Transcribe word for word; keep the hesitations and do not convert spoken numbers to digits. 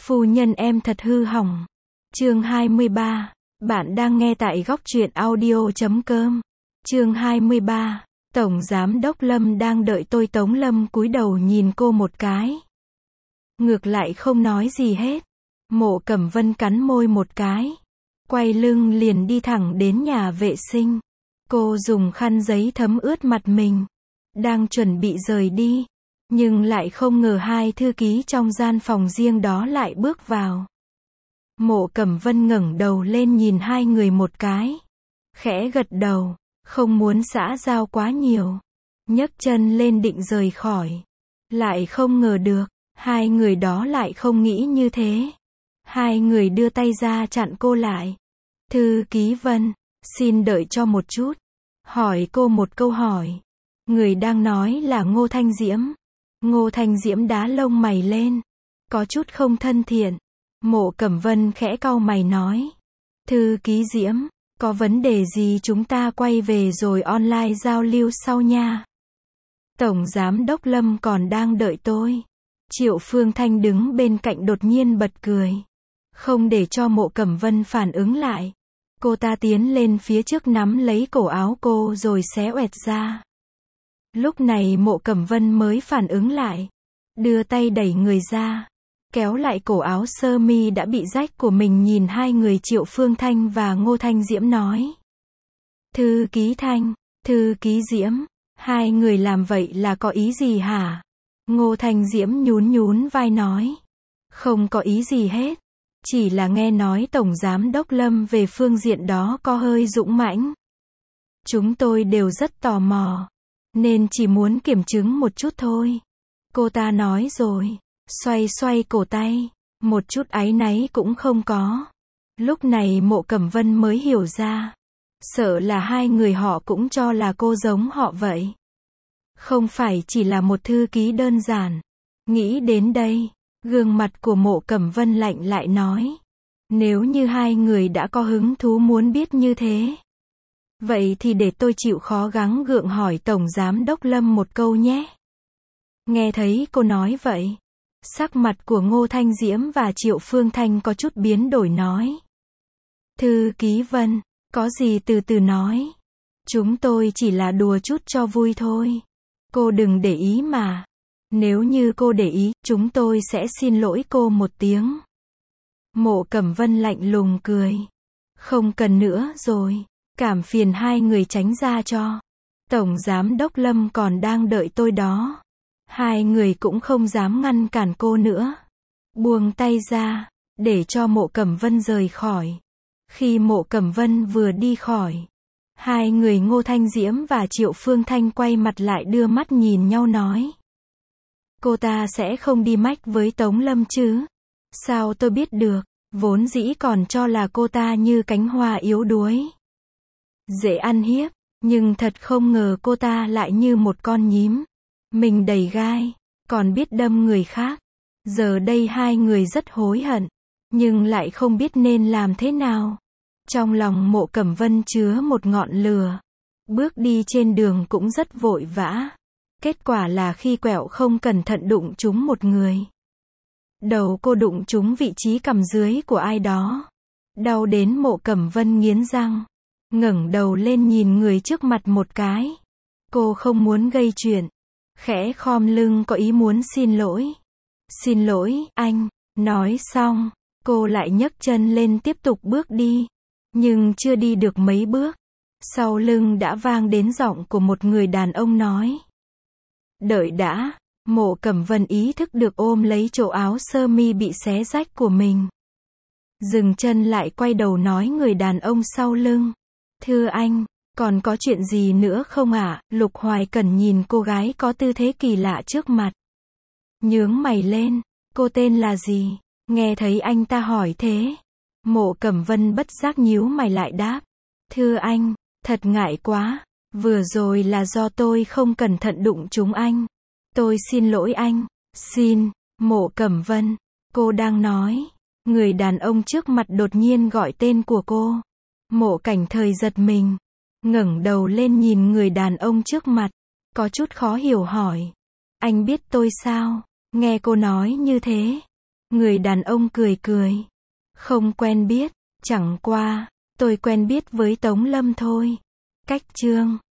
Phu nhân em thật hư hỏng. Chương hai mươi ba. Bạn đang nghe tại góc truyện audio chấm com. Chương hai mươi ba. Tổng Giám đốc Lâm đang đợi tôi. Tống Lâm cúi đầu nhìn cô một cái. Ngược lại không nói gì hết. Mộ Cẩm Vân cắn môi một cái. Quay lưng liền đi thẳng đến nhà vệ sinh. Cô dùng khăn giấy thấm ướt mặt mình. Đang chuẩn bị rời đi. Nhưng lại không ngờ hai thư ký trong gian phòng riêng đó lại bước vào. Mộ Cẩm Vân ngẩng đầu lên nhìn hai người một cái. Khẽ gật đầu, không muốn xã giao quá nhiều. Nhấc chân lên định rời khỏi. Lại không ngờ được, hai người đó lại không nghĩ như thế. Hai người đưa tay ra chặn cô lại. Thư ký Vân, xin đợi cho một chút. Hỏi cô một câu hỏi. Người đang nói là Ngô Thanh Diễm. Ngô Thanh Diễm đá lông mày lên. Có chút không thân thiện. Mộ Cẩm Vân khẽ cau mày nói. Thư ký Diễm, có vấn đề gì chúng ta quay về rồi online giao lưu sau nha. Tổng Giám đốc Lâm còn đang đợi tôi. Triệu Phương Thanh đứng bên cạnh đột nhiên bật cười. Không để cho Mộ Cẩm Vân phản ứng lại. Cô ta tiến lên phía trước nắm lấy cổ áo cô rồi xé oẹt ra. Lúc này Mộ Cẩm Vân mới phản ứng lại. Đưa tay đẩy người ra. Kéo lại cổ áo sơ mi đã bị rách của mình, nhìn hai người Triệu Phương Thanh và Ngô Thanh Diễm nói. Thư ký Thanh, thư ký Diễm, hai người làm vậy là có ý gì hả? Ngô Thanh Diễm nhún nhún vai nói. Không có ý gì hết. Chỉ là nghe nói Tổng Giám đốc Lâm về phương diện đó có hơi dũng mãnh. Chúng tôi đều rất tò mò. Nên chỉ muốn kiểm chứng một chút thôi. Cô ta nói rồi. Xoay xoay cổ tay. Một chút áy náy cũng không có. Lúc này Mộ Cẩm Vân mới hiểu ra. Sợ là hai người họ cũng cho là cô giống họ vậy. Không phải chỉ là một thư ký đơn giản. Nghĩ đến đây, gương mặt của Mộ Cẩm Vân lạnh lại nói. Nếu như hai người đã có hứng thú muốn biết như thế. Vậy thì để tôi chịu khó gắng gượng hỏi Tổng Giám đốc Lâm một câu nhé. Nghe thấy cô nói vậy. Sắc mặt của Ngô Thanh Diễm và Triệu Phương Thanh có chút biến đổi nói. Thư ký Vân, có gì từ từ nói. Chúng tôi chỉ là đùa chút cho vui thôi. Cô đừng để ý mà. Nếu như cô để ý, chúng tôi sẽ xin lỗi cô một tiếng. Mộ Cẩm Vân lạnh lùng cười. Không cần nữa rồi. Cảm phiền hai người tránh ra cho. Tổng Giám đốc Lâm còn đang đợi tôi đó. Hai người cũng không dám ngăn cản cô nữa. Buông tay ra, để cho Mộ Cẩm Vân rời khỏi. Khi Mộ Cẩm Vân vừa đi khỏi, hai người Ngô Thanh Diễm và Triệu Phương Thanh quay mặt lại đưa mắt nhìn nhau nói. Cô ta sẽ không đi mách với Tống Lâm chứ? Sao tôi biết được, vốn dĩ còn cho là cô ta như cánh hoa yếu đuối. Dễ ăn hiếp, nhưng thật không ngờ cô ta lại như một con nhím. Mình đầy gai, còn biết đâm người khác. Giờ đây hai người rất hối hận, nhưng lại không biết nên làm thế nào. Trong lòng Mộ Cẩm Vân chứa một ngọn lửa. Bước đi trên đường cũng rất vội vã. Kết quả là khi quẹo không cẩn thận đụng trúng một người. Đầu cô đụng trúng vị trí cằm dưới của ai đó. Đau đến Mộ Cẩm Vân nghiến răng. Ngẩng đầu lên nhìn người trước mặt một cái. Cô không muốn gây chuyện. Khẽ khom lưng có ý muốn xin lỗi. Xin lỗi, anh. Nói xong, cô lại nhấc chân lên tiếp tục bước đi. Nhưng chưa đi được mấy bước. Sau lưng đã vang đến giọng của một người đàn ông nói. Đợi đã. Mộ Cẩm Vân ý thức được ôm lấy chỗ áo sơ mi bị xé rách của mình. Dừng chân lại quay đầu nói người đàn ông sau lưng. Thưa anh, còn có chuyện gì nữa không ạ? À? Lục Hoài Cẩn nhìn cô gái có tư thế kỳ lạ trước mặt. Nhướng mày lên, cô tên là gì? Nghe thấy anh ta hỏi thế. Mộ Cẩm Vân bất giác nhíu mày lại đáp. Thưa anh, thật ngại quá. Vừa rồi là do tôi không cẩn thận đụng trúng anh. Tôi xin lỗi anh. Xin, Mộ Cẩm Vân. Cô đang nói. Người đàn ông trước mặt đột nhiên gọi tên của cô. Mộ Cảnh Thời giật mình. Ngẩng đầu lên nhìn người đàn ông trước mặt. Có chút khó hiểu hỏi. Anh biết tôi sao? Nghe cô nói như thế. Người đàn ông cười cười. Không quen biết, chẳng qua, tôi quen biết với Tống Lâm thôi. Cách chương